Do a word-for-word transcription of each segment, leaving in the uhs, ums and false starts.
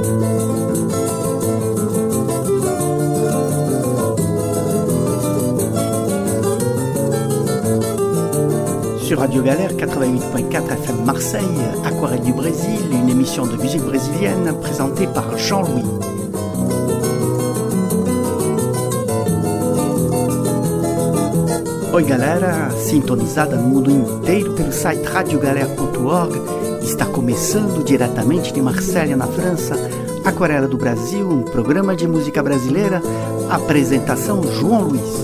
Sur Radio Galère quatre-vingt-huit point quatre F M Marseille, Aquarelle du Brésil, une émission de musique brésilienne présentée par Jean-Louis. Oi galera, sintonizada no mundo inteiro pelo site radio galera ponto org, está começando diretamente de Marselha, na França, Aquarela do Brasil, um programa de música brasileira, apresentação João Luiz.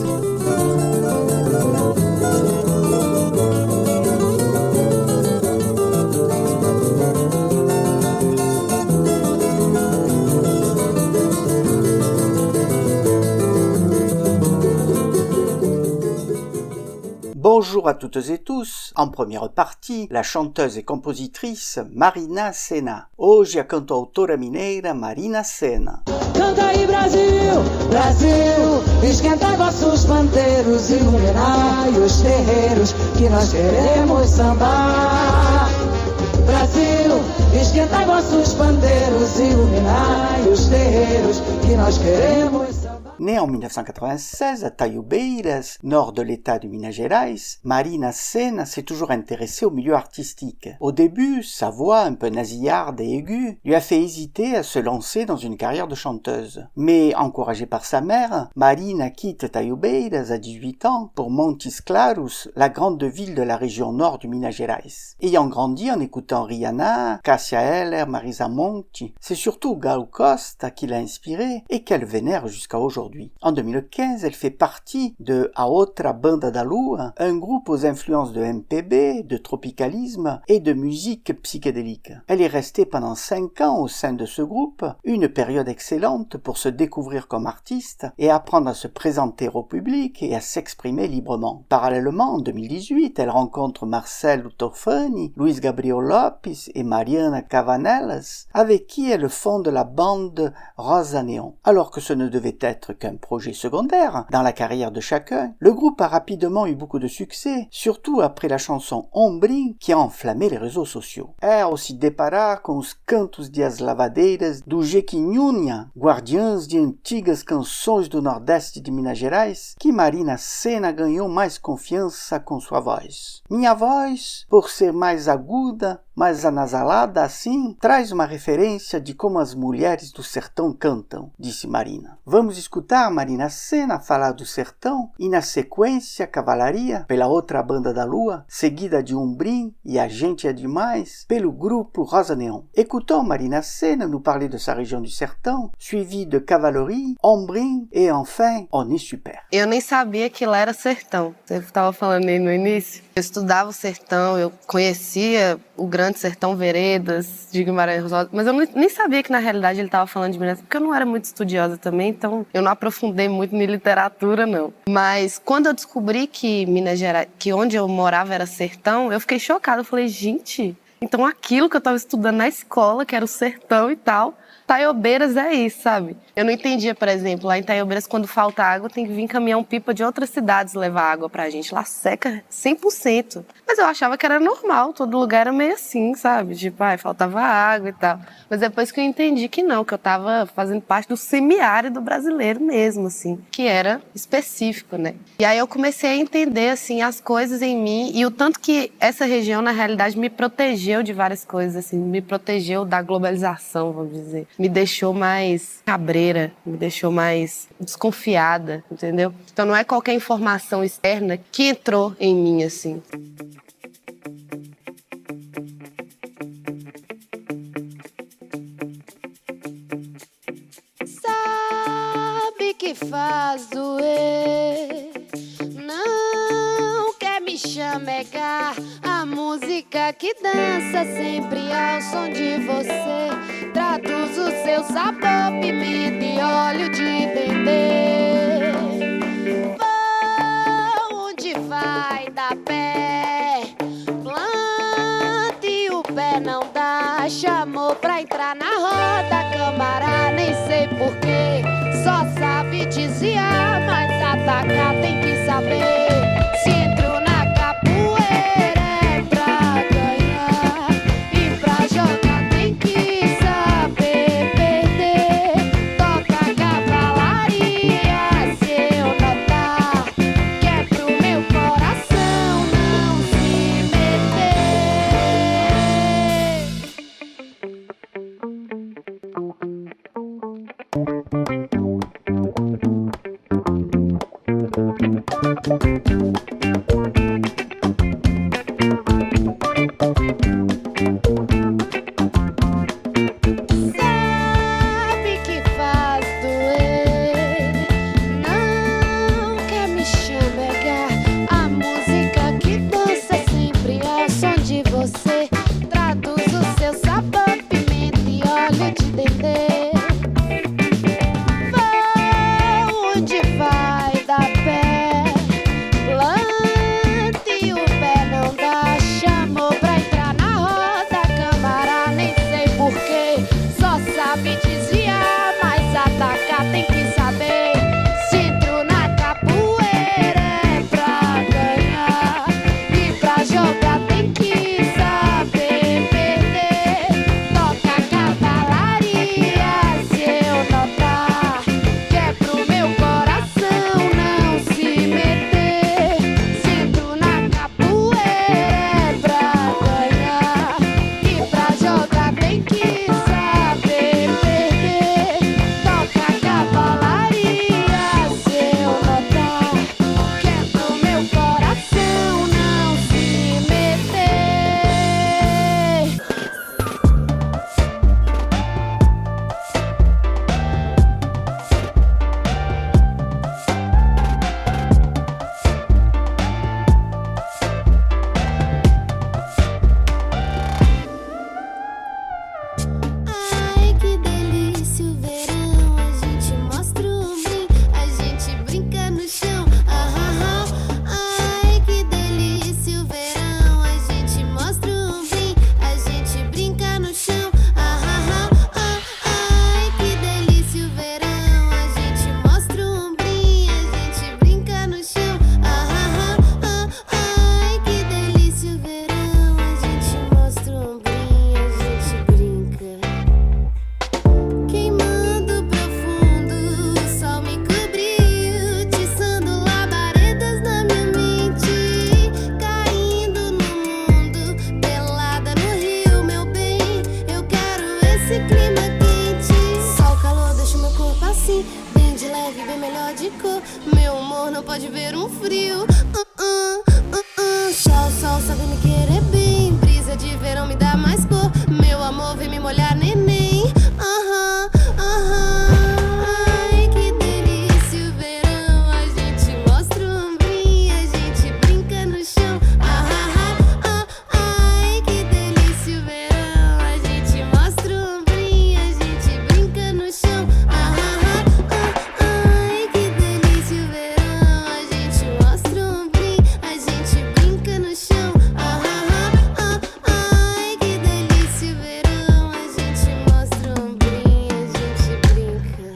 Bonjour à toutes et tous. En première partie, la chanteuse et compositrice Marina Sena. Hoje a cantautora mineira Marina Sena. Canta aí Brasil, Brasil, esquentai vossos pandeiros, iluminai os terreiros, que nós queremos sambar. Brasil, esquentai vossos pandeiros, iluminai os terreiros, que nós queremos sambar. Née en dix-neuf cent quatre-vingt-seize à Taiobeiras, nord de l'état de Minas Gerais, Marina Sena s'est toujours intéressée au milieu artistique. Au début, sa voix un peu nasillarde et aiguë lui a fait hésiter à se lancer dans une carrière de chanteuse. Mais encouragée par sa mère, Marina quitte Taiobeiras à dix-huit ans pour Montes Claros, la grande ville de la région nord du Minas Gerais. Ayant grandi en écoutant Rihanna, Cássia Eller, Marisa Monte, c'est surtout Gal Costa qui l'a inspirée et qu'elle vénère jusqu'à aujourd'hui. En deux mille quinze, elle fait partie de A Outra Banda da Lua, un groupe aux influences de M P B, de tropicalisme et de musique psychédélique. Elle est restée pendant cinq ans au sein de ce groupe, une période excellente pour se découvrir comme artiste et apprendre à se présenter au public et à s'exprimer librement. Parallèlement, en deux mille dix-huit, elle rencontre Marcelo Tofani, Luis Gabriel Lopes et Mariana Cavanellas, avec qui elle fonde la bande Rosa Neon. Alors que ce ne devait être qu'un projet secondaire dans la carrière de chacun, le groupe a rapidement eu beaucoup de succès, surtout après la chanson Ombrim qui a enflammé les réseaux sociaux. É ao se deparar com os cantos de as lavadeiras do Jequitinhonha, guardiãs de antigas canções do Nordeste de Minas Gerais, que Marina Sena ganhou mais confiança com sua voz. Minha voz, por ser mais aguda, mais anasalada assim, traz uma referência de como as mulheres do sertão cantam, disse Marina. Vamos escutar Marina Sena falar do sertão e na sequência Cavalaria, pela Outra Banda da Lua, seguida de Ombrim e A Gente é Demais, pelo grupo Rosa Neon. Écoutons Marina Sena nous parler de sa région du sertão, suivi de Cavalaria, Ombrim e enfin On est super. Eu nem sabia que lá era sertão. Você estava falando aí no início. Eu estudava o sertão, eu conhecia o Grande Sertão Veredas de Guimarães Rosa, mas eu nem sabia que na realidade ele estava falando de Minas, porque eu não era muito estudiosa também, então eu não aprofundei muito em literatura, não. Mas quando eu descobri que Minas Gerais, que onde eu morava era sertão, eu fiquei chocada. Eu falei, gente, então aquilo que eu estava estudando na escola, que era o sertão e tal, Taiobeiras é isso, sabe? Eu não entendia, por exemplo, lá em Taiobeiras, quando falta água, tem que vir caminhão-pipa de outras cidades levar água pra gente. Lá seca cem por cento. Mas eu achava que era normal, todo lugar era meio assim, sabe? Tipo, ai, faltava água e tal. Mas depois que eu entendi que não, que eu tava fazendo parte do semiárido brasileiro mesmo, assim, que era específico, né? E aí eu comecei a entender, assim, as coisas em mim e o tanto que essa região, na realidade, me protegeu de várias coisas, assim, me protegeu da globalização, vamos dizer. Me deixou mais cabreira, me deixou mais desconfiada, entendeu? Então não é qualquer informação externa que entrou em mim, assim. Sabe que faz doer, não quer me chamegar, a música que dança sempre ao som de você. Traduz o seu sabor, pimenta e óleo de dendê. Vá onde vai dar pé, plante o pé não dá. Chamou pra entrar na roda, camará, nem sei porquê. Só sabe desviar, mas atacar tem que saber. Se entrou na capoeira é pra ganhar, e pra jogar tem que saber. sabe que faz doer. Não quer me chamegar. A música que dança sempre ao som de você. Traduz o seu sabor, pimenta e óleo de dendê. Vou onde vai dar pé. Plante o pé, não dá. Chamou pra entrar na roda, camará, nem sei porquê. Só sabe desviar, mas atacar tem que saber. Se entro na capoeira é pra ganhar. E pra jogar tem que saber perder. Toca cavalaria se eu notar que é pro meu coração não se meter. Se entro na capoeira é pra ganhar. E pra jogar tem que saber perder. Toca cavalaria se eu notar que é pro meu coração não se meter. Ai, que delícia o verão. A gente mostra o brim, a gente brinca no chão. Ah, ah, ah. Ai, que delícia o verão. A gente mostra o brim, a gente brinca no chão. Ah, ah, ah, ah. Ai, que delícia o verão. A gente mostra um brim, a gente brinca no chão. Ah, ah, ah, ah. Ai, que delícia o verão. A gente mostra um brim, a gente brinca. Queimando profundo, o sol me cobriu, tiçando labaredas na minha mente. Caindo no mundo, pelada no rio, meu bem. Eu quero esse clima quente. Sol, calor, deixa o meu corpo assim, bem de leve, bem melhor de cor. Meu humor não pode ver um frio. Uh, uh, uh, uh. Sol, sol, sabe me querer bem. Brisa de verão me dá mais cor. Meu amor, vem me molhar, neném. Aham, aham. Ai, que delícia o verão. A gente mostra um brim, a gente brinca no chão. Ah, ah, ah, ah. Ai, que delícia o verão. A gente mostra um brim, a gente brinca no chão. Ah, ah, ah, ah. Ai, que delícia o verão. A gente mostra um brim, a gente brinca no chão. Ah, ah, ah, ah. Ai, que delícia o verão. A gente mostra um brim, a gente brinca.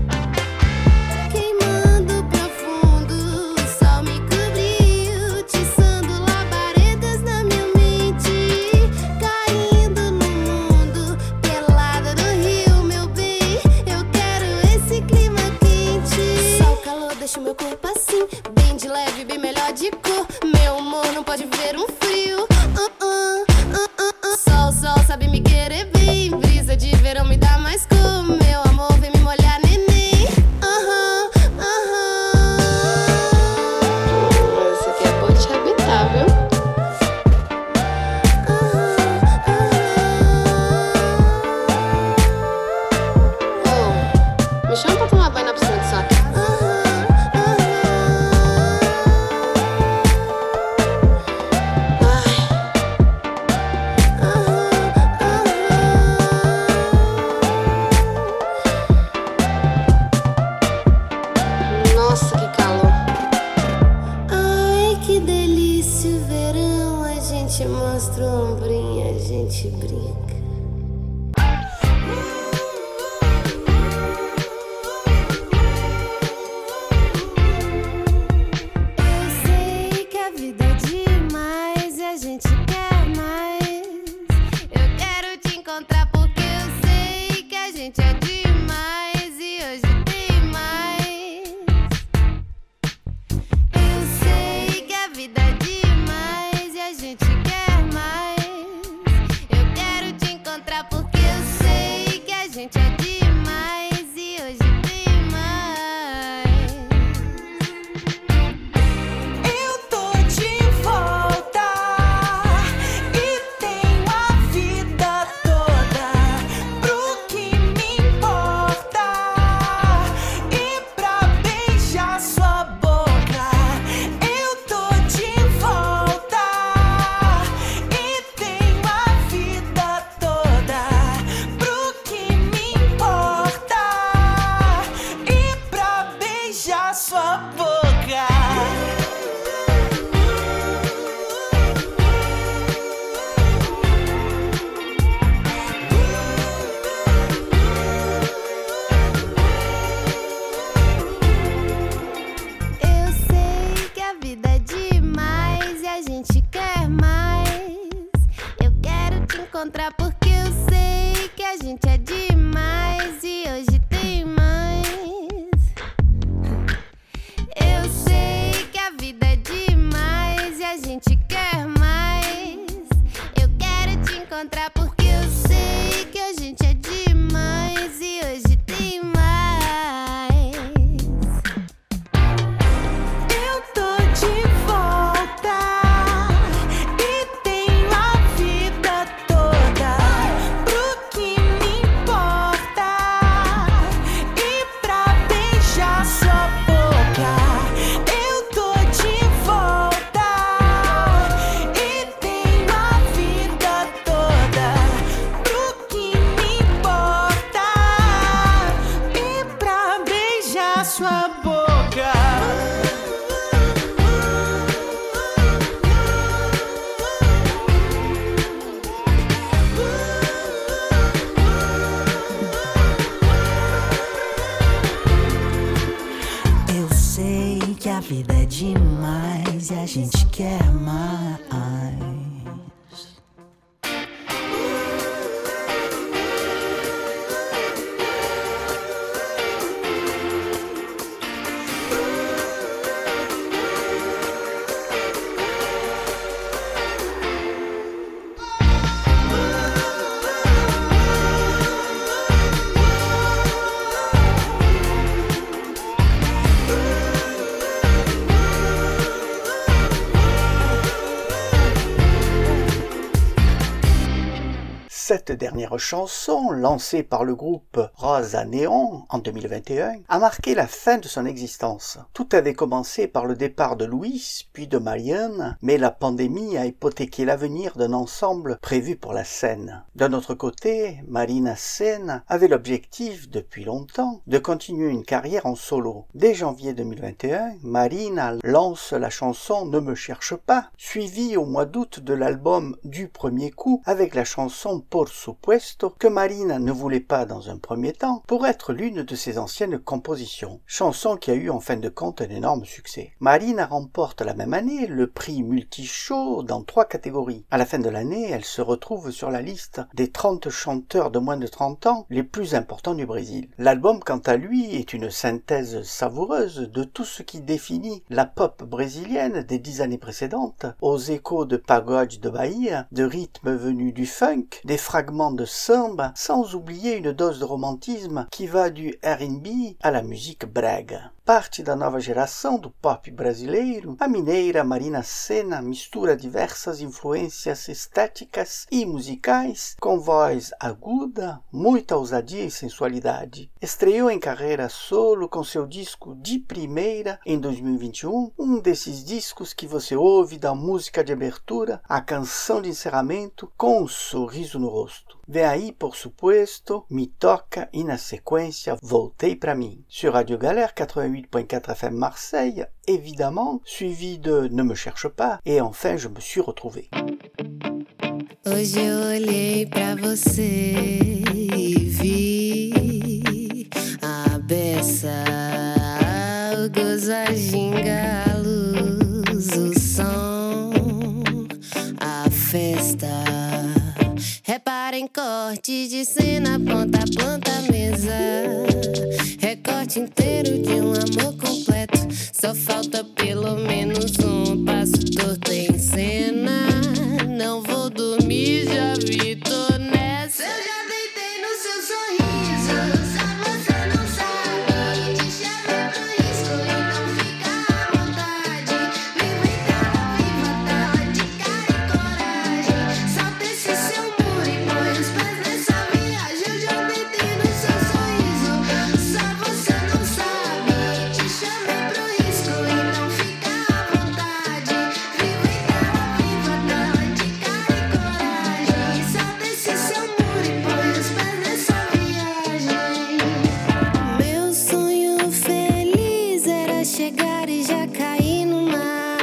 Queimando profundo, o sol me cobriu, tiçando labaredas na minha mente. Caindo no mundo, pelada no rio, meu bem. Eu quero esse clima quente. Sol, calor, deixa o meu corpo assim, bem de leve, bem melhor de cor. Meu humor não pode ver um frio. Uh, uh, uh, uh, uh. Sol, sol, sabe me querer bem. Brisa de verão me dá mais cor. Meu amor, vem me molhar, neném. Aham, aham. Esse aqui é bom de habitar, viu? Ô, me chama pra tomar banho na piscina de saco. vida é demais e a gente quer mais. Cette dernière chanson, lancée par le groupe Rosa Neon en deux mille vingt et un, a marqué la fin de son existence. Tout avait commencé par le départ de Luis, puis de Marianne, mais la pandémie a hypothéqué l'avenir d'un ensemble prévu pour la scène. D'un autre côté, Marina Senna avait l'objectif, depuis longtemps, de continuer une carrière en solo. Dès janvier deux mille vingt et un, Marina lance la chanson Ne me cherche pas, suivie au mois d'août de l'album Du premier coup, avec la chanson Por supuesto, que Marina ne voulait pas dans un premier temps, pour être l'une de ses anciennes compositions. Chanson qui a eu en fin de compte un énorme succès. Marina remporte la même année le prix Multishow dans trois catégories. À la fin de l'année, elle se retrouve sur la liste des trente chanteurs de moins de trente ans les plus importants du Brésil. L'album, quant à lui, est une synthèse savoureuse de tout ce qui définit la pop brésilienne des dix années précédentes, aux échos de pagode de Bahia, de rythmes venus du funk, des fragments de samba, sans oublier une dose de romantisme qui va du R and B à la musique brega. Parte da nova geração do pop brasileiro, a mineira Marina Senna mistura diversas influências estéticas e musicais com voz aguda, muita ousadia e sensualidade. Estreou em carreira solo com seu disco de primeira em dois mil e vinte e um, um desses discos que você ouve da música de abertura à canção de encerramento com um sorriso no rosto. Vem aí, por supuesto, Me Toca e na sequência Voltei pra mim. Sur Radio Galère quatre-vingt-huit point quatre F M Marseille, évidemment, suivi de Ne me cherche pas, et enfin je me suis retrouvé. Hoje eu olhei pra você e vi a beça, o gozo, a ginga, a luz, o som, a festa. Repara em corte de cena, ponta a ponta, mesa. Recorte inteiro de um amor completo. Só falta pelo menos um passo torto em cena. Não vou dormir, já vi, tô nessa. Eu já deitei no seu sorriso, só você não sabe. Te chamei pro risco e não fica à vontade. Viva então, viva tal, de cara e coragem. Solta esse seu muro e põe os pés nessa viagem. Eu já deitei no seu sorriso, só você não sabe. Te chamei pro risco e não fica à vontade. Viva então, viva tal, de cara e coragem. Solta esse seu muro e põe os pés nessa viagem. Meu sonho feliz era chegar e já cair no mar.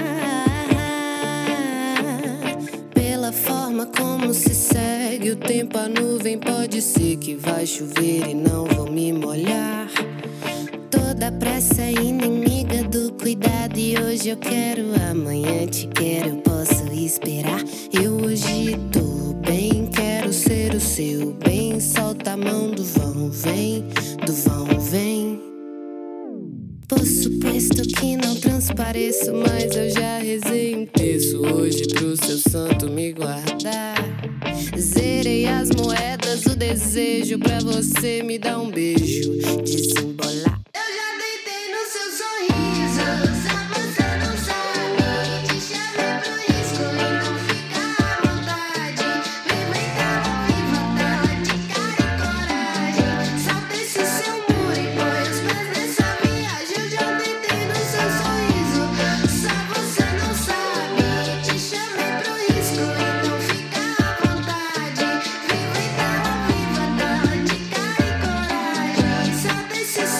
Pela forma como se segue o tempo, a nuvem pode ser que vai chover e não vou me molhar. Toda pressa é inimiga do cuidado e hoje eu quero, amanhã te quero, eu posso esperar. Eu hoje tô bem, quero ser o seu bem. Solta a mão do vão, vem, do vão, vem. Por suposto que não transpareço, mas eu já rezei um terço hoje pro seu santo me guardar. Zerei as moedas, o desejo pra você me dar um beijo, desembolar. Eu já deitei no seu sorriso, só você não sabe. Te chamei pro risco e não fica à vontade. Viva então, viva tal, de cara e coragem. Solta esse seu muro e põe os pés nessa viagem. Eu já deitei no seu sorriso, só você não sabe. Te chamei pro risco e não fica à vontade. Viva então, viva tal, de cara e coragem. Solta esse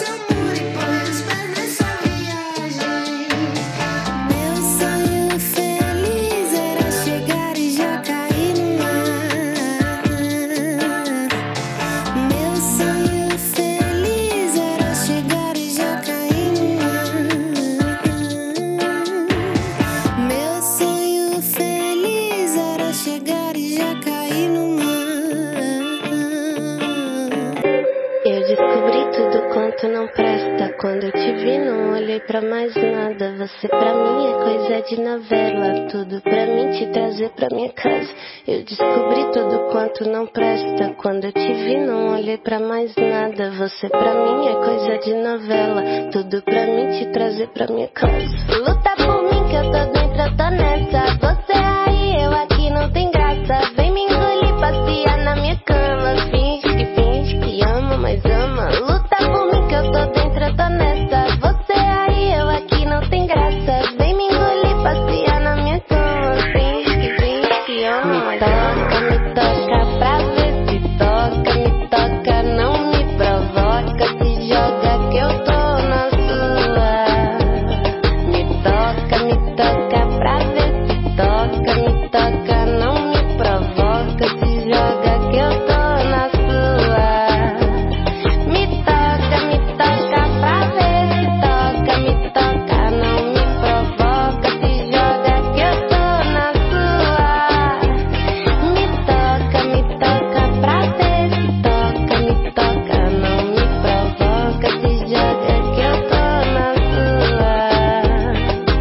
quanto não presta. Quando eu te vi não olhei pra mais nada. Você pra mim é coisa de novela. Tudo pra mim te trazer pra minha casa. Eu descobri tudo quanto não presta. Quando eu te vi não olhei pra mais nada. Você pra mim é coisa de novela. Tudo pra mim te trazer pra minha casa. Luta por mim que eu tô dentro, eu tô nessa. Você aí, eu aqui, não tem graça. Vem me engolir, passear na minha cama. Finge que finge que ama, mas ama. Luta por mim que eu tô dentro, eu tô nessa. Você aí, eu aqui, não tem graça. Vem me engolir, passear na minha cama. Finge que finge que ama, mas ama. Me toca pra ver se toca. Me toca, não me provoca. Se joga que eu tô na sua. Me toca, me toca pra ver se toca. Me toca, não me provoca. Se joga que eu tô na sua. Me toca, me toca pra ver se toca. Me toca, não me provoca. Se joga que eu tô na sua. Me toca, me toca pra ver se toca. Me toca, não me provoca. Se joga que eu tô na sua.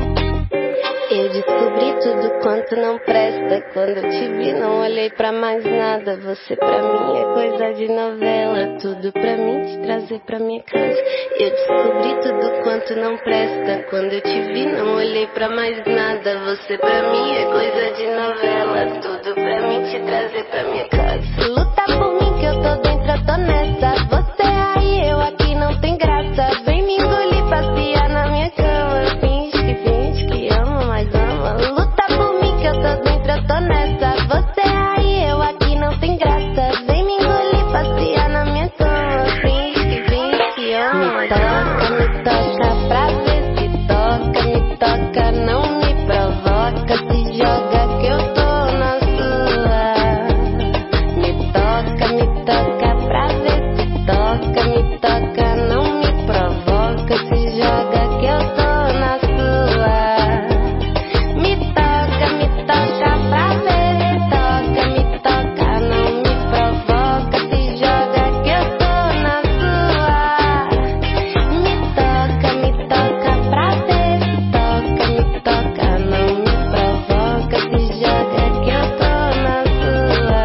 Eu descobri tudo quanto não presta. Quando eu te vi não olhei pra mais nada. Você pra mim é coisa de novela. Tudo pra mim te trazer pra minha casa. Eu descobri tudo quanto não presta. Quando eu te vi não olhei pra mais nada. Você pra mim é coisa de novela. Tudo pra mim te trazer pra minha casa. Luta por mim que eu tô dentro, eu tô nessa. Você aí, eu aqui, não tem graça. Vem me engolir, passear na minha cama. Finge que finge que ama, mas ama. Luta por mim que eu tô dentro, eu tô nessa. Você aí, eu aqui, não tem graça. Vem me engolir, passear na minha cama. Finge que finge que ama, mas ama. Me toca pra ver se toca. Me toca, não me provoca. Se joga que eu tô na sua. Me toca, me toca pra ver se toca. Me toca, não me provoca. Se joga que eu tô na sua. Me toca, me toca pra ver se toca. Me toca, não me provoca. Se joga que eu tô na sua. Me toca, me toca pra ver se toca. Me toca, não me provoca. Se joga que eu tô na sua.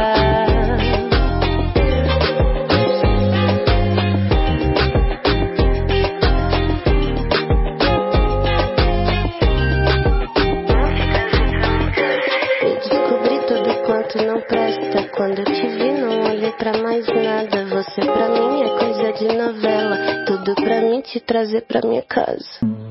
Eu descobri tudo quanto não presta. Quando eu te vi não olhei pra mais nada. Você pra mim é coisa de novela. Tudo pra mim te trazer pra minha casa.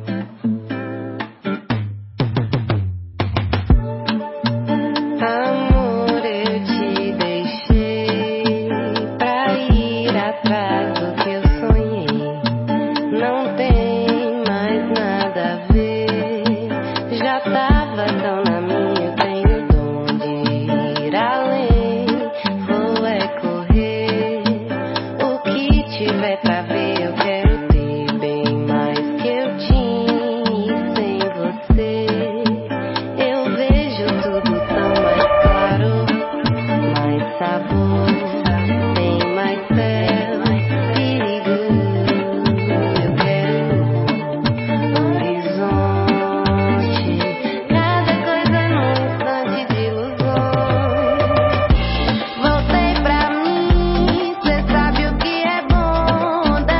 Amor, eu te deixei pra ir atrás do que eu sonhei. Não tem mais nada a ver. Já tava tão na minha, eu tenho dom de ir além. Vou é correr. O que tiver pra ver, eu quero ter bem mais que eu tinha. E sem você, eu vejo tudo tão mais claro. Mais sabor, tem mais céu, perigo. Eu quero horizonte, cada coisa num instante de ilusões. Voltei pra mim, cê sabe o que é bom.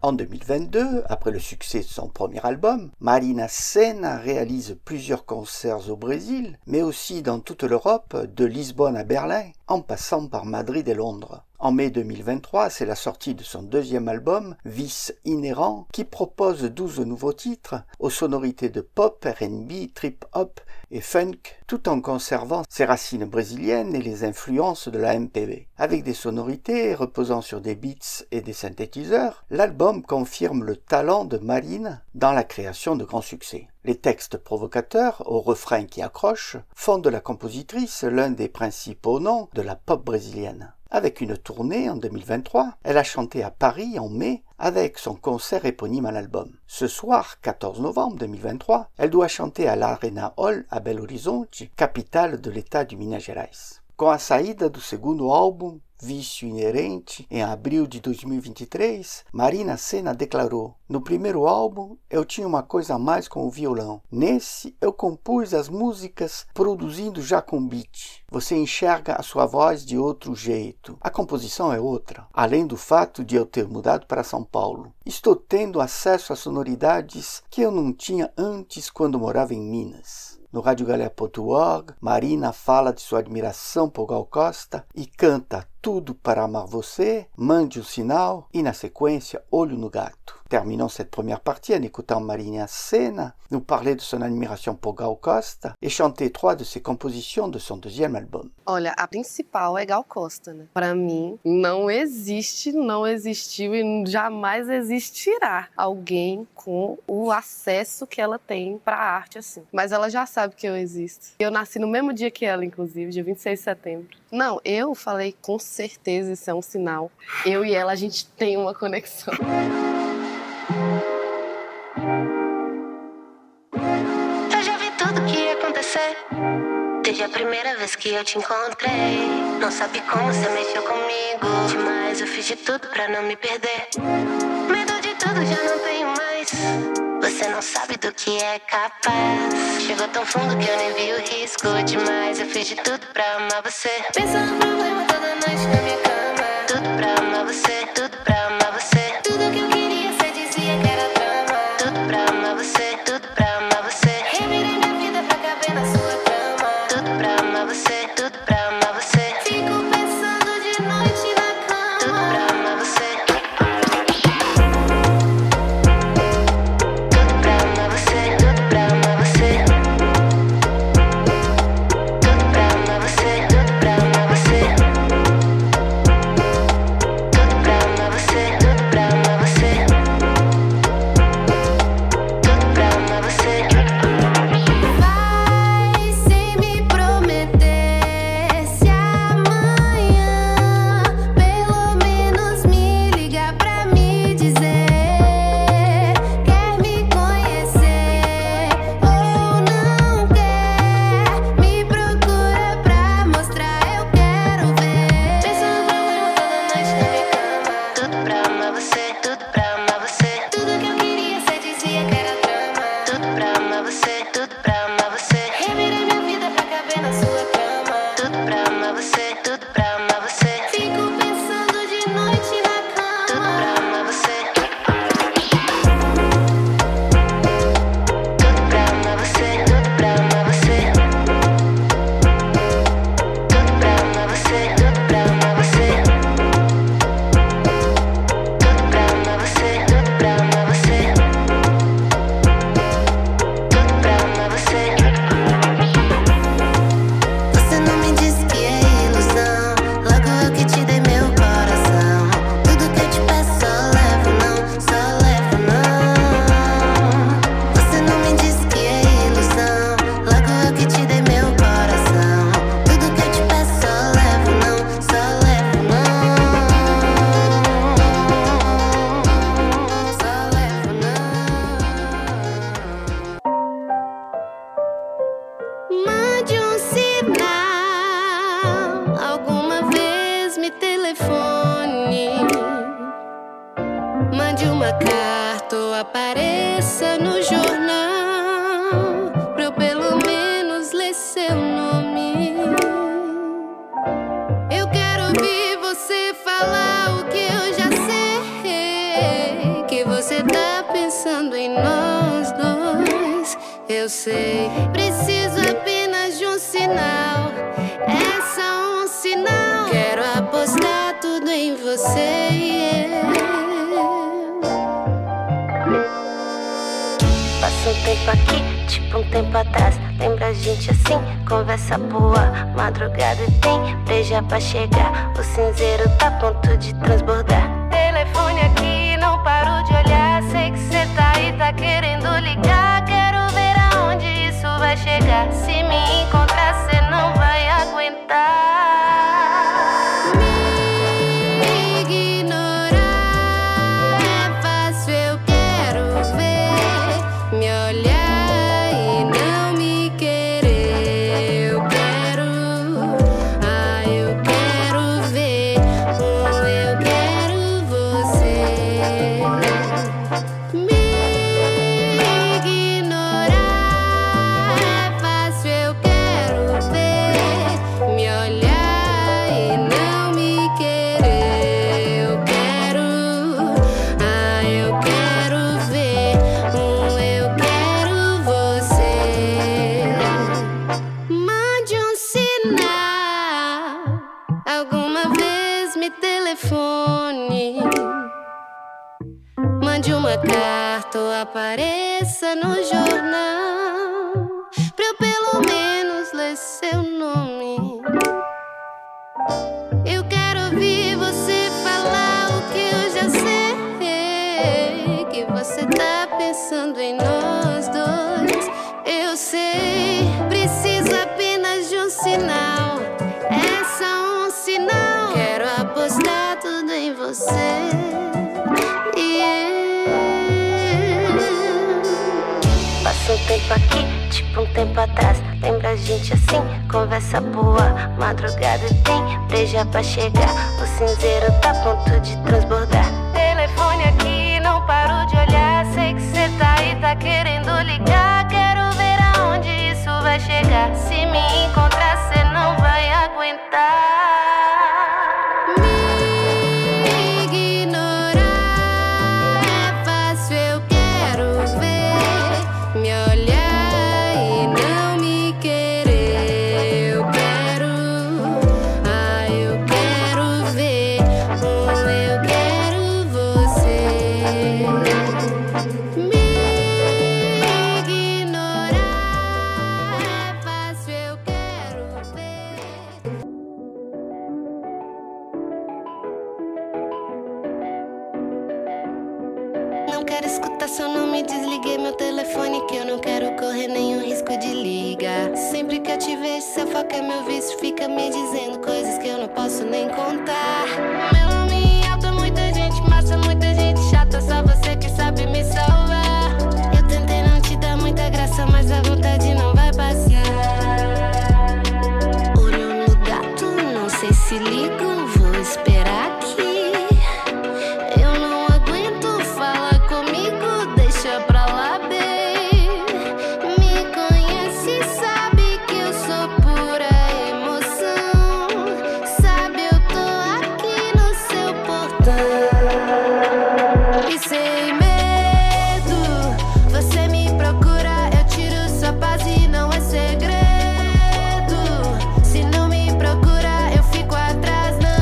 En deux mille vingt-deux, après le succès de son premier album, Marina Sena réalise plusieurs concerts au Brésil, mais aussi dans toute l'Europe, de Lisbonne à Berlin, en passant par Madrid et Londres. En mai deux mille vingt-trois, c'est la sortie de son deuxième album, Vice Inhérent, qui propose douze nouveaux titres aux sonorités de pop, R and B, trip-hop et funk, tout en conservant ses racines brésiliennes et les influences de la M P B. Avec des sonorités reposant sur des beats et des synthétiseurs, l'album confirme le talent de Marina dans la création de grands succès. Les textes provocateurs, au refrain qui accroche, font de la compositrice l'un des principaux noms de la pop brésilienne. Avec une tournée en deux mille vingt-trois, elle a chanté à Paris en mai avec son concert éponyme à l'album. Ce soir, quatorze novembre deux mille vingt-trois, elle doit chanter à l'Arena Hall à Belo Horizonte, capitale de l'état de Minas Gerais. Com a saída do segundo álbum, Vício Inerente, em abril de dois mil e vinte e três, Marina Sena declarou: "No primeiro álbum, eu tinha uma coisa a mais com o violão. Nesse, eu compus as músicas produzindo já com beat. Você enxerga a sua voz de outro jeito. A composição é outra. Além do fato de eu ter mudado para São Paulo, estou tendo acesso a sonoridades que eu não tinha antes quando morava em Minas." No rádio galé ponto org, Marina fala de sua admiração por Gal Costa e canta Tudo para Amar Você, Mande o Sinal e, na sequência, Olho no Gato. Terminons cette première partie en écoutant Marina Sena nous parler de son admiration pour Gal Costa et chanter trois de ses compositions de son deuxième album. Olha, a principal é Gal Costa, né? Pra mim, não existe, não existiu e jamais existirá alguém com o acesso que ela tem pra arte, assim. Mas ela já sabe que eu existo. Eu nasci no mesmo dia que ela, inclusive, dia vinte e seis de setembro. Não, eu falei, com certeza isso é um sinal. Eu e ela, a gente tem uma conexão. Eu já vi tudo que ia acontecer desde a primeira vez que eu te encontrei. Não sabe como você mexeu comigo demais, eu fiz de tudo pra não me perder. Medo de tudo já não tenho mais. Você não sabe do que é capaz. Chegou tão fundo que eu nem vi o risco demais. Eu fiz de tudo pra amar você. Pensando no problema toda noite na minha cama. Tudo pra amar você, tudo pra amar você. Tudo que eu queria, você dizia que era drama. Tudo pra amar você, tudo pra amar você. Revirei minha vida pra caber na sua cama. Tudo pra amar você, tudo pra amar você. Fico pensando de noite na cama. Tudo pra amar você. eu sei. Preciso apenas de um sinal, é só um sinal. Quero apostar tudo em você, yeah. Passa um tempo aqui, tipo um tempo atrás. Lembra a gente assim, conversa boa, madrugada e tem breja pra chegar. O cinzeiro tá a ponto de transbordar. Telefone aqui, não paro de olhar. Sei que cê tá aí, tá querendo ligar. Quero ver aonde isso vai chegar. Se me encontrar, cê não vai aguentar. Apareça no jornal, pra eu pelo menos ler seu nome. Eu quero ouvir você falar o que eu já sei, que você tá pensando em nós dois. Eu sei, preciso apenas de um sinal, é só um sinal. Quero apostar tudo em você, yeah. Passa um tempo aqui, tipo um tempo atrás. Lembra a gente assim, conversa boa, madrugada e tem breja pra chegar. O cinzeiro tá a ponto de transbordar. Telefone aqui, não paro de olhar. Sei que cê tá aí, tá querendo ligar. Quero ver aonde isso vai chegar. Se me encontrar, cê não vai aguentar. Sempre que eu te vejo, seu foco é meu vício. Fica me dizendo coisas que eu não posso nem contar. Meu nome é alto, muita gente massa, muita gente chata. Só você que sabe me salvar. Eu tentei não te dar muita graça, mas a vontade não vai passar. Olho no gato, não sei se ligo. Vou esperar aqui. Eu não aguento, fala comigo, deixa pra lá, baby. Não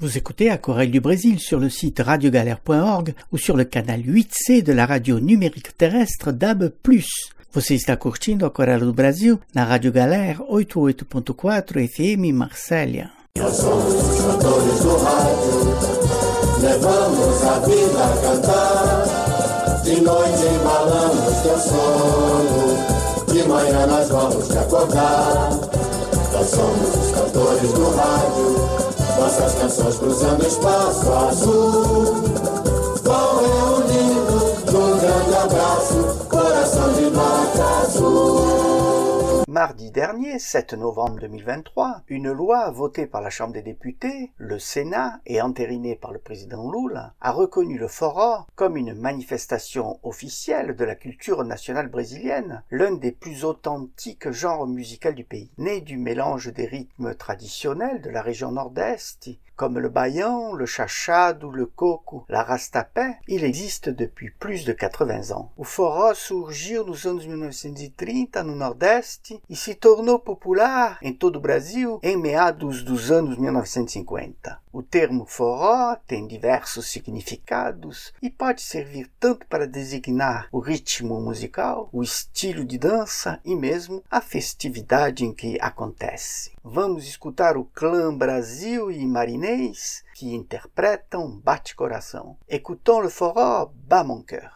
Vous écoutez Aquarelle du Brésil sur le site radio galère point org ou sur le canal huit C de la radio numérique terrestre D A B plus. Você está curtindo Aquarela do Brasil na Rádio Galera oitenta e oito ponto quatro F M Marsella. Nós somos os cantores do rádio, levamos a vida a cantar. De noite embalamos teu sono, de manhã nós vamos te acordar. Nós somos os cantores do rádio, nossas canções cruzando espaço azul. Vão reunindo num grande abraço, coração de nota azul. Mardi dernier, sept novembre deux mille vingt-trois, une loi votée par la Chambre des députés, le Sénat et entérinée par le président Lula, a reconnu le forró comme une manifestation officielle de la culture nationale brésilienne, l'un des plus authentiques genres musicaux du pays. Né du mélange des rythmes traditionnels de la région nord-est, comme le baião, le chachado, le coco, la rastapé, il existe depuis plus de quatre-vingts ans. O forró surgiu nos anos mil novecentos e trinta no Nordeste e se tornou popular em todo o Brasil em meados dos anos mil novecentos e cinquenta. O termo forró tem diversos significados e pode servir tanto para designar o ritmo musical, o estilo de dança e mesmo a festividade em que acontece. Vamos escutar o Clã Brasil e Marinês que interpretam Bate Coração. Écoutons le forró Bat Mon Cœur.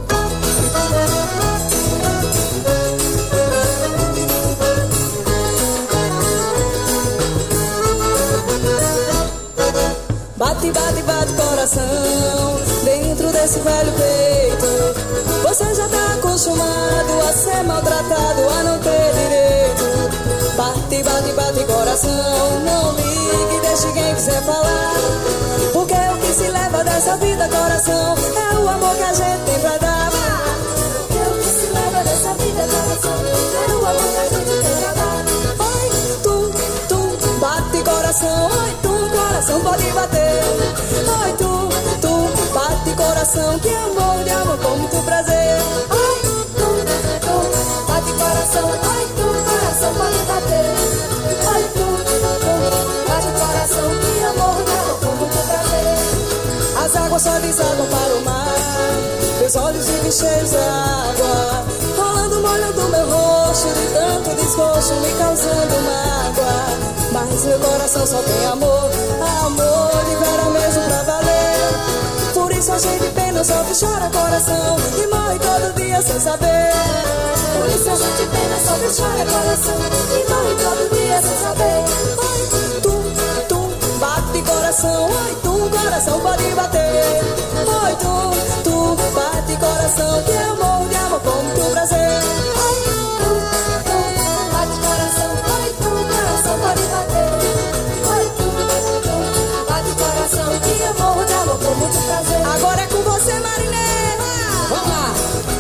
Bate, bate, bate coração dentro desse velho peito. Você já tá acostumado a ser maltratado, a não ter direito. Bate, bate, bate coração, não ligue, deixe quem quiser falar. Porque o que se leva dessa vida, coração, é o amor que a gente tem pra dar. Porque o que se leva dessa vida, coração, é o amor que a gente tem pra dar. Oi, tum, tum, bate coração, oi, tum, coração pode bater. Oi, tum, tum, bate coração, que amor de amor com muito prazer. Oi, tum, tum, bate coração, oi, tum, coração pode bater. Oi, tum, tum, bate coração, que amor de amor com muito prazer. As águas só desagam para o mar, meus olhos vivem cheios d'água, rolando, molhando meu rosto, de tanto desgosto me causando mágoa. Mas meu coração só tem amor, amor de vera mesmo pra valer. Por isso a gente pena, sofre, chora coração e morre todo dia sem saber. Por isso a gente pena, sofre, chora coração e morre todo dia sem saber. Oi, tum, tum, bate coração, oi, tum, coração pode bater. Oi, tum, tum, bate coração, que eu morro de amor com muito prazer. Oi, tum, tum, bate coração, oi, tum, coração pode bater. Oi, tum, tum, bate coração, que eu morro de amor com muito prazer. Agora é com você, Marinês. Vamos lá.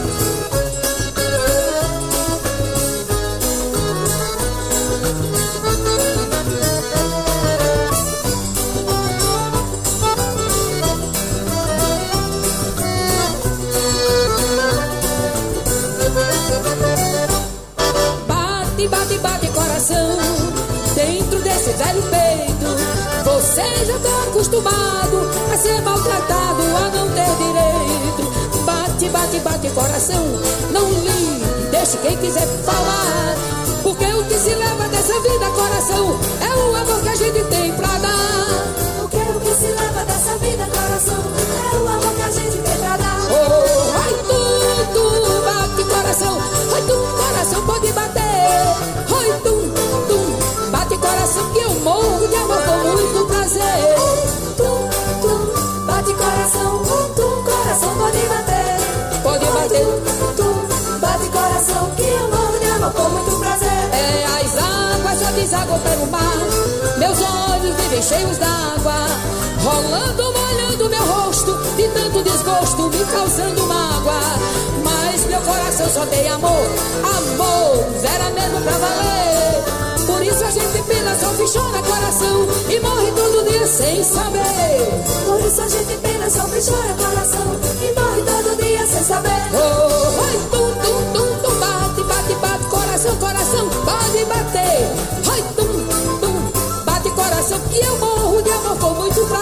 Bate, bate, bate coração dentro desse velho peito. Você já tá acostumado a ser maltratado, a não ter direito. Bate, bate, bate coração, não ligue, deixe quem quiser falar. Porque o que se leva dessa vida, coração, é o amor que a gente tem pra dar. Porque o que se leva dessa vida, coração, é o amor que a gente tem pra dar. Oh, ai, tum, tum, bate coração, ai, tum, coração pode bater. Ai, tum, tum, bate coração, que eu morro de amor com muito prazer. Tum, tum, bate coração, tum, coração pode bater. Pode bater, tum, bate coração, que eu morro de amor com muito prazer. É, as águas só desagam pelo mar, meus olhos vivem cheios d'água, rolando, molhando meu rosto, de tanto desgosto me causando mágoa. Mas meu coração só tem amor, amor, vera mesmo pra valer. Por isso a gente pena, sofre, chora coração e morre todo dia sem saber. Por isso a gente pena, sofre, chora coração e morre todo dia sem saber. Oh, ai, tum, tum, tum, tum, bate, bate, bate coração, coração, pode bater. Ai, tum, tum, bate coração, que eu morro de amor com muito prazer.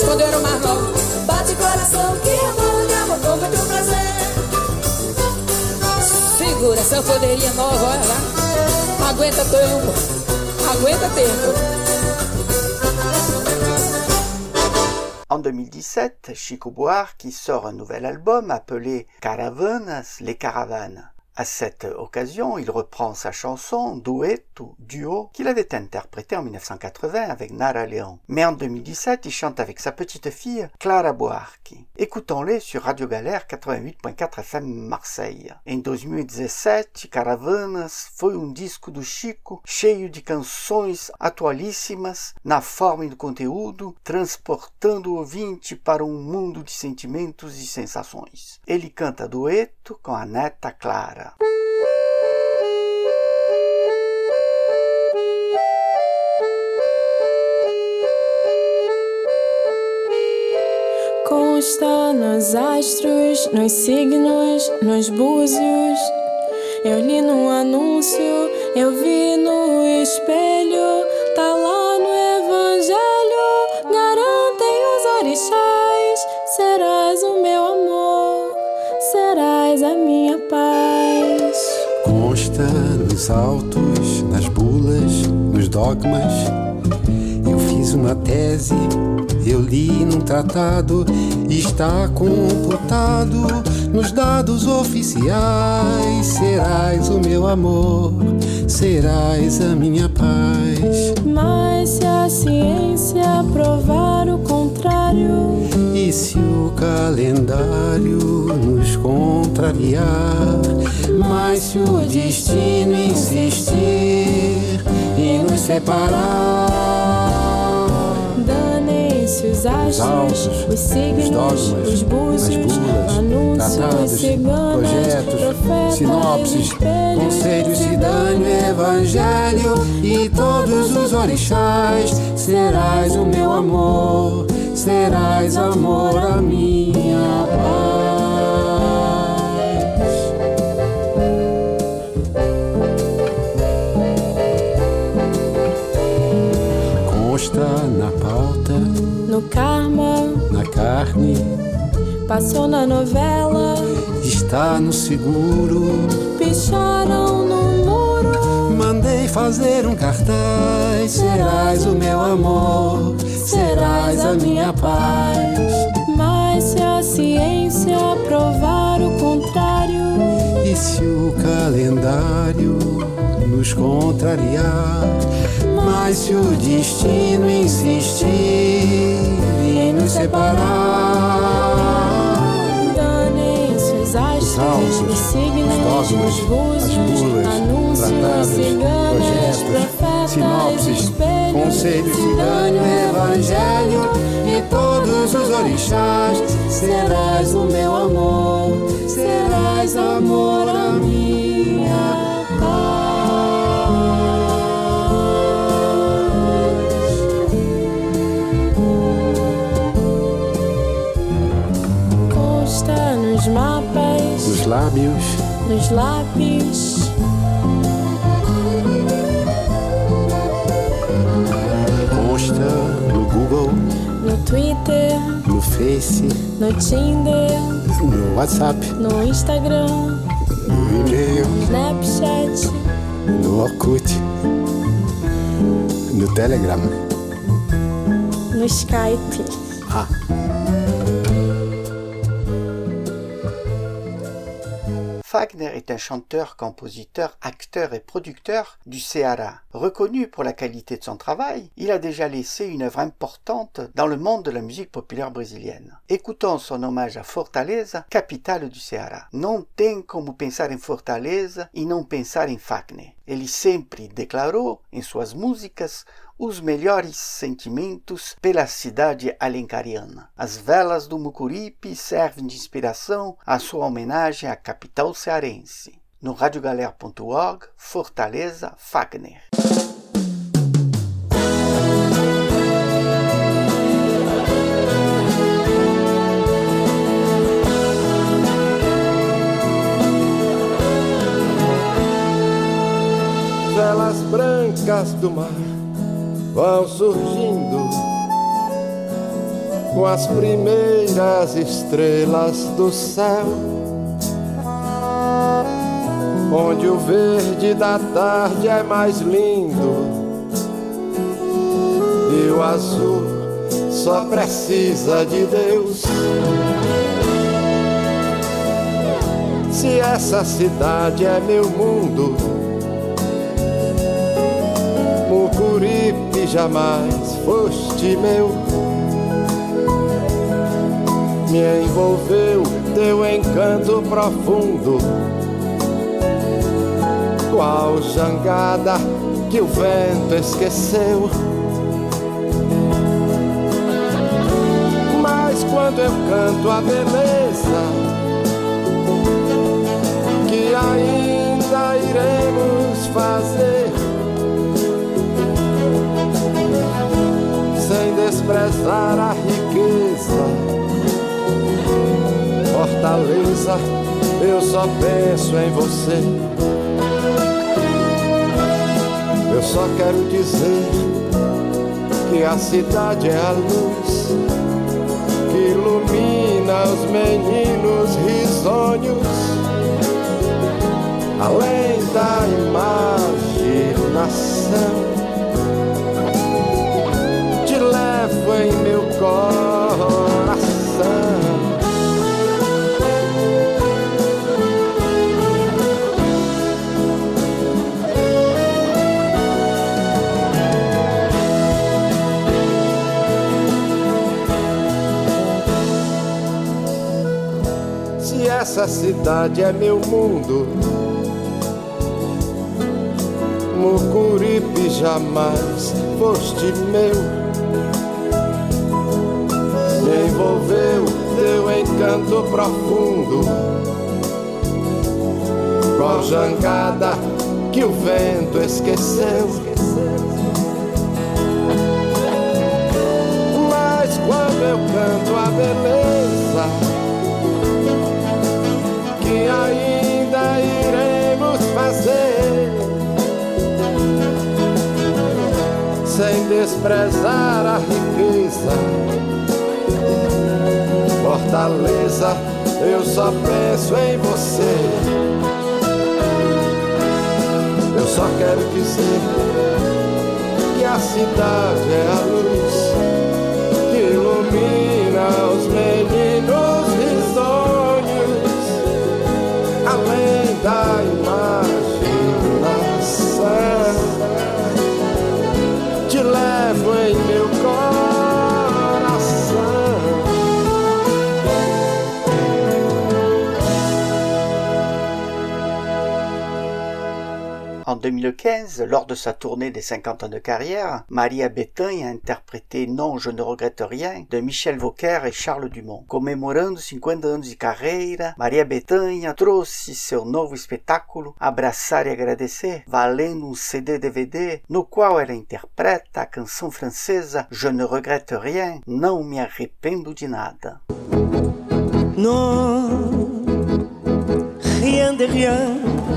Mas quando eu era mais nova, bate coração que amor de amor com muito prazer. Segura essa poderia nova, olha lá. Aguenta tempo, aguenta tempo. En deux mille dix-sept, Chico Buarque sort un nouvel album appelé Caravanas, les caravanes. À cette occasion, il reprend sa chanson Duetto, duo, qu'il avait interprétée en dix-neuf cent quatre-vingts avec Nara León. Mais en deux mille dix-sept, il chante avec sa petite fille Clara Buarque. Écoutons-les sur Radio Galère quatre-vingt-huit point quatre F M Marseille. Em dois mil e dezessete, Caravanas foi um disco do Chico cheio de canções atualíssimas na forma e no conteúdo, transportando o ouvinte para um mundo de sentimentos e sensações. Ele canta dueto com a neta Clara. Consta nos astros, nos signos, nos búzios. Eu li no anúncio, eu vi no espelho. Tá lá no evangelho, garantem os orixás. Serás o meu amor, serás a minha paz. Consta nos autos, nas bulas, nos dogmas. Eu fiz uma tese, eu li num tratado, está computado nos dados oficiais. Serás o meu amor, serás a minha paz. Mas se a ciência provar o contrário, e se o calendário nos contrariar, mas se o destino insistir em nos separar, danem-se os astros, os signos, os dogmas, os búzios, bulas, anúncios, tratados, ciganas, projetos, profetas, sinopses, espelhos, conselhos, cidânio, evangelho e todos os orixás. Serás o meu amor, serás amor a minha paz. Consta na pauta, no karma, na carne, passou na novela, está no seguro. picharam no muro. Mandei fazer um cartaz. Serás o meu amor, serás a minha paz. Mas se a ciência provar o contrário, E se o calendário nos contrariar, mas se o destino insistir em nos separar, danem-se os astros, astros, os signos, os dogmas, os búzios, as bulas, anúncios, tratados, ciganas, projetos, profetas, sinopses, espelhos, conselhos, cidânio, evangelho e todos os orixás. Serás o meu amor, serás amor a minha paz. Consta nos mapas, nos lábios, nos lápis, consta no Google, no Twitter, no Face, no Tinder, no WhatsApp, no Instagram, no e-mail, Snapchat, no Orkut, no Telegram. no Skype. Ah. Fagner est un chanteur, compositeur, acteur et producteur du Ceará. Reconnu pour la qualité de son travail, il a déjà laissé une œuvre importante dans le monde de la musique populaire brésilienne. Écoutons son hommage à Fortaleza, capitale du Ceará. Não tem como pensar em Fortaleza e não pensar em Fagner. Ele sempre declarou em suas músicas os melhores sentimentos pela cidade alencariana. As velas do Mucuripe servem de inspiração à sua homenagem à capital cearense. No radiogalera ponto org, Fortaleza, Fagner. Velas brancas do mar vão surgindo com as primeiras estrelas do céu, onde o verde da tarde é mais lindo e o azul só precisa de Deus. Se essa cidade é meu mundo, Mucuripe jamais foste meu. Me envolveu teu encanto profundo, qual jangada que o vento esqueceu. Mas quando eu canto a beleza que ainda iremos fazer, sem desprezar a riqueza, fortaleza, eu só penso em você. Eu só quero dizer que a cidade é a luz que ilumina os meninos risonhos, além da imaginação. Te levo em meu coração. Se essa cidade é meu mundo, Mucuripe jamais foste meu. Me envolveu teu encanto profundo, qual jangada que o vento esqueceu. Mas quando eu canto a beleza que ainda iremos fazer, sem desprezar a riqueza, fortaleza, eu só penso em você. Eu só quero dizer que a cidade é a luz que ilumina os meninos risonhos, além da imaginação. Te levo em meu coração. En deux mille quinze, lors de sa tournée des cinquante ans de carrière, Maria Bethânia a interprété Non, je ne regrette rien de Michel Vauquer e Charles Dumont. Comemorando cinquenta anos de carreira, Maria Bethânia trouxe seu novo espetáculo Abraçar e Agradecer, valendo um C D D V D, no qual ela interpreta a canção francesa Je ne regrette rien, não me arrependo de nada. Non, rien de rien.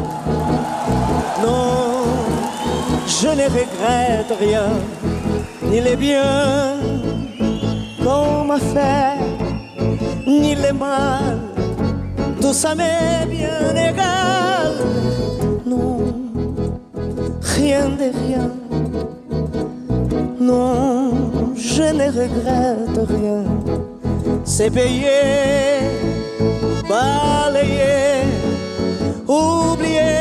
Non, je ne regrette rien, ni les biens qu'on m'a fait, ni les mal, tout ça m'est bien égal. Non, rien de rien. Non, je ne regrette rien. C'est payé, balayé, oublié.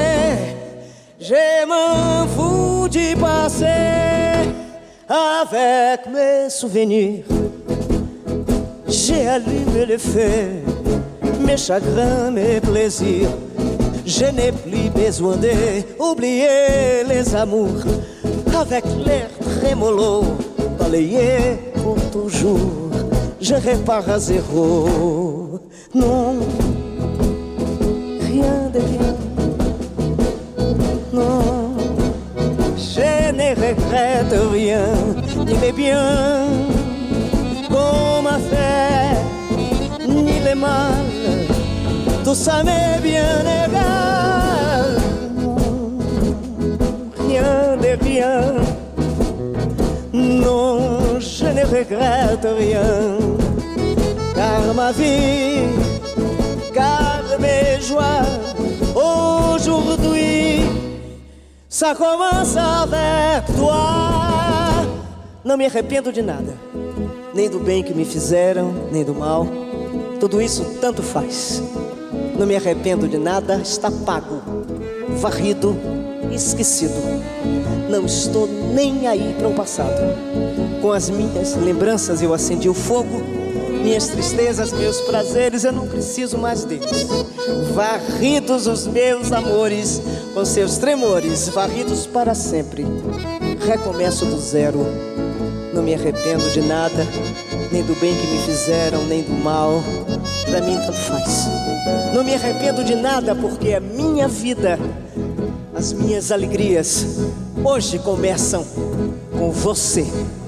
Je m'en fous du passé avec mes souvenirs. J'ai allumé le feu, mes chagrins, mes plaisirs. Je n'ai plus besoin d'oublier les amours avec l'air trémolo, balayé pour toujours. Je repars à zéro. Non, rien de rien. Non, je ne regrette rien, ni les biens qu'on m'a fait, ni les mal, tout ça m'est bien égal. Non, rien de rien. Non, je ne regrette rien, car ma vie, car mes joies, aujourd'hui, ça commence avec toi. Não me arrependo de nada, nem do bem que me fizeram, nem do mal. Tudo isso tanto faz. Não me arrependo de nada, está pago, varrido, esquecido. Não estou nem aí para o passado. Com as minhas lembranças eu acendi o fogo. Minhas tristezas, meus prazeres, eu não preciso mais deles. Varridos os meus amores, com seus tremores, varridos para sempre. Recomeço do zero. Não me arrependo de nada, nem do bem que me fizeram, nem do mal. Pra mim tanto faz. Não me arrependo de nada, porque a minha vida, as minhas alegrias, hoje começam com você.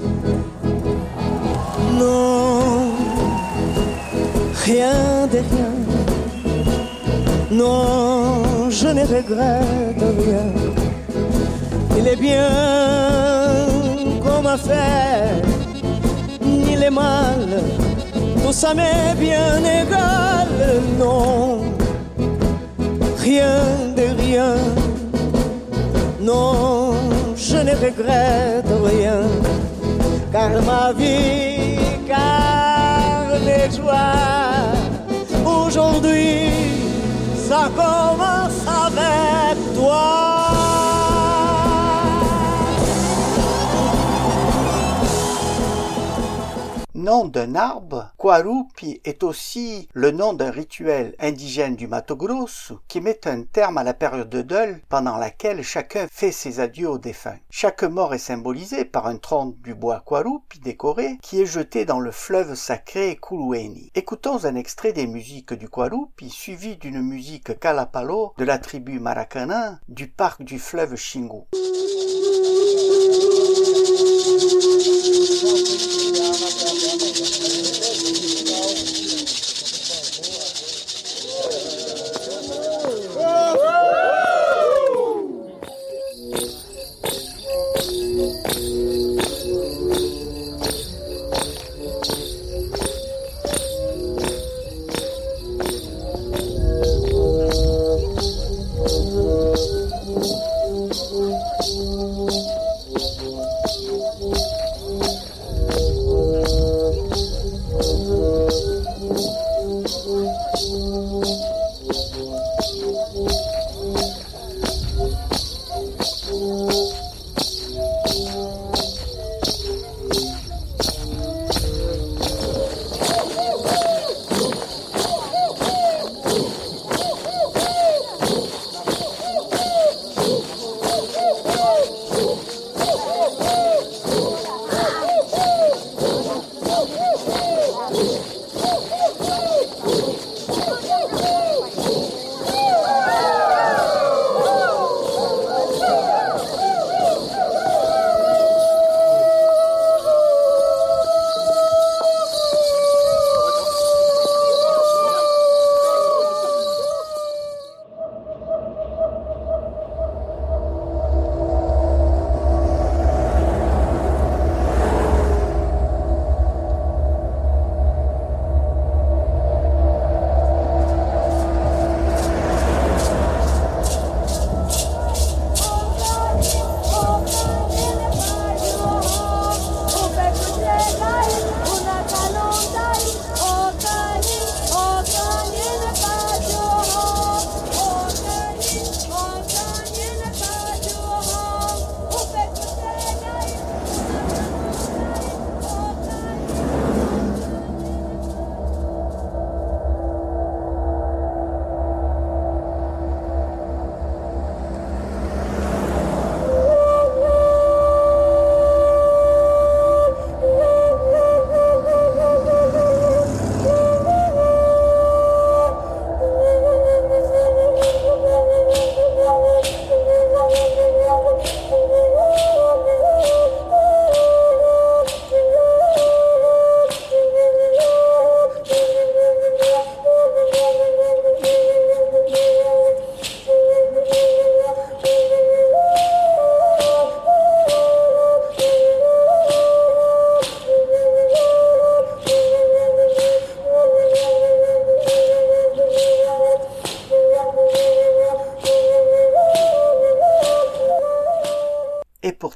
Non, rien de rien. Non, je ne regrette rien. Il est bien qu'on m'a fait, ni le mal, tout ça m'est bien égal. Non, rien de rien. Non, je ne regrette rien, car ma vie, car mes joies, aujourd'hui, ça commence avec toi. Nom d'un arbre, Quarupi est aussi le nom d'un rituel indigène du Mato Grosso qui met un terme à la période de deuil pendant laquelle chacun fait ses adieux aux défunts. Chaque mort est symbolisée par un tronc du bois Quarupi décoré qui est jeté dans le fleuve sacré Kulueni. Écoutons un extrait des musiques du Quarupi suivi d'une musique Kalapalo de la tribu Maracana du parc du fleuve Xingu.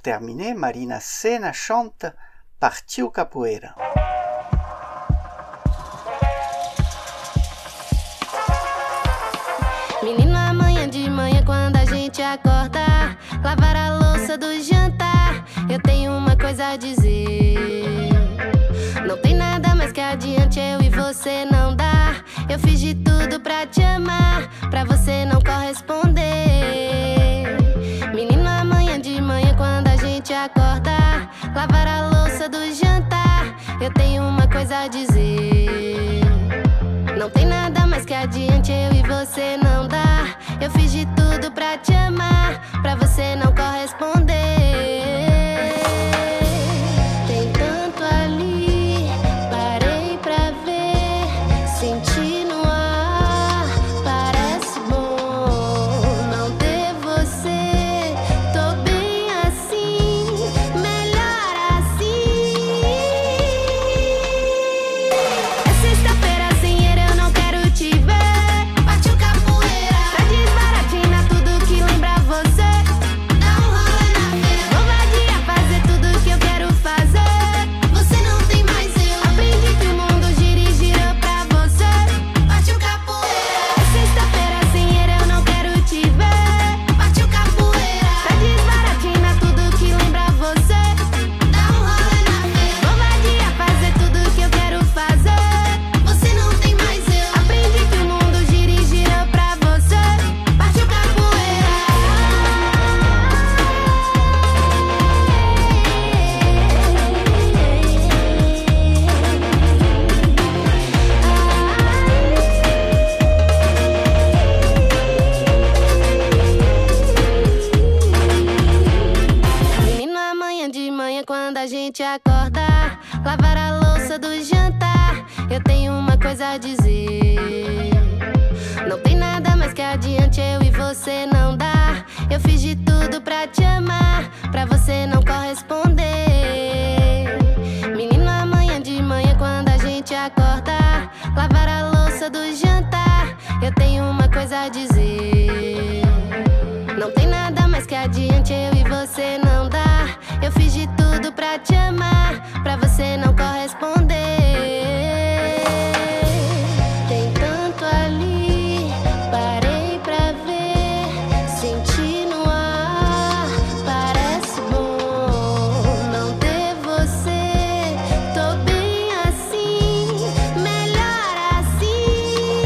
terminer, Marina Senna chante Partiu Capoeira. Menino, amanhã de manhã quando a gente acorda, lavar a louça do jantar, eu tenho uma coisa a dizer. Não tem nada mais que adiante, eu e você não dá. Eu fiz de tudo pra te amar, pra você não corresponder. Menino, amanhã de manhã quando a gente acorda, lavar a louça do jantar, eu tenho uma coisa a dizer. Não tem nada mais que adiante, eu e você não dá. Eu fiz de tudo pra te amar, pra você não corresponder. Tem tanto ali, parei pra ver, senti no ar, parece bom não ter você. Tô bem assim, melhor assim. É sexta-feira sem eu não quero te ver. Partiu capoeira, tá desbaratina tudo que lembra você. Dá um rolê na feira, vou vadia fazer tudo que eu quero fazer. Você não tem mais eu, aprendi que o mundo gira e gira pra você. Partiu capoeira, é sexta-feira sem eu não quero te ver. Partiu capoeira, tá desbaratina tudo que lembra você. Dá um rolê na feira, vou vadia fazer tudo que eu quero fazer. Você não tem mais eu, aprendi que o mundo gira e gira pra você. Partiu capoeira. Menino, amanhã de manhã quando a gente acorda, lavar a louça do jantar, eu tenho uma coisa a dizer. Não tem nada mais que adiante, eu e você não dá. Eu fiz de tudo pra te amar, pra você não corresponder. Menino, amanhã de manhã quando a gente acorda, lavar a louça do jantar, eu tenho uma coisa a dizer. Não tem nada mais que adiante, eu e você não dá. Eu fiz de tudo pra te amar, pra você não corresponder. Tem tanto ali, parei pra ver, senti no ar, parece bom não ter você. Tô bem assim, melhor assim.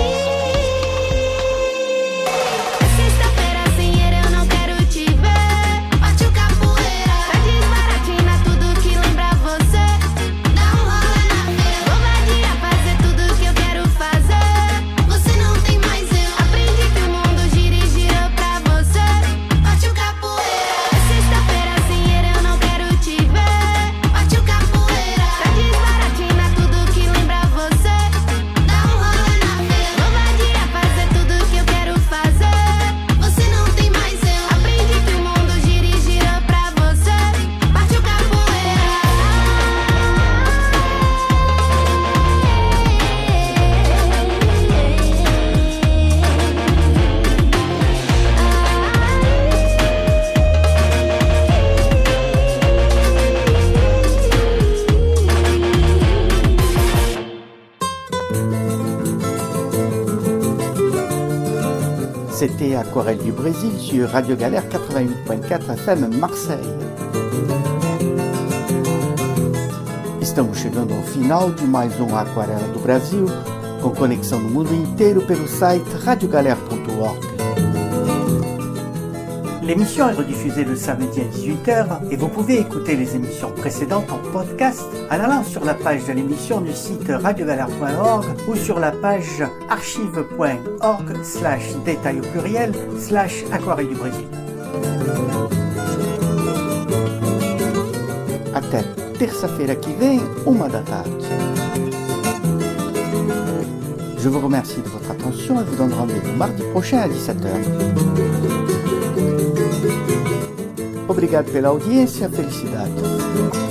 É sexta-feira sem eu não quero te ver. Partiu capoeira, tá desbaratina tudo que lembra você. Dá um rolê na feira, vou vadia fazer tudo que eu quero fazer. Você não tem mais eu, aprendi que o mundo gira e gira pra você. Partiu capoeira, é sexta-feira sem eu não quero te ver. Partiu capoeira, tá desbaratina tudo que lembra você. Dá um rolê na feira, vou vadia fazer tudo que eu quero fazer. Você não tem mais eu, aprendi que o mundo gira e gira pra você. Partiu capoeira. C'était Aquarelle du Brésil sur Radio Galère quatre-vingt-huit point quatre F M Marseille. Estamos chegando ao final de mais um Aquarela do Brasil, com conexão no mundo inteiro pelo site radio galère point org. L'émission est rediffusée le samedi à dix-huit heures et vous pouvez écouter les émissions précédentes en podcast en allant sur la page de l'émission du site radio galère point org ou sur la page archive point org slash détail au pluriel slash Aquarelle du Brésil. Até terça-feira que vem, uma da tarde. Je vous remercie de votre attention et vous donne rendez-vous mardi prochain à dix-sept heures. Obrigado pela audiência, felicidades.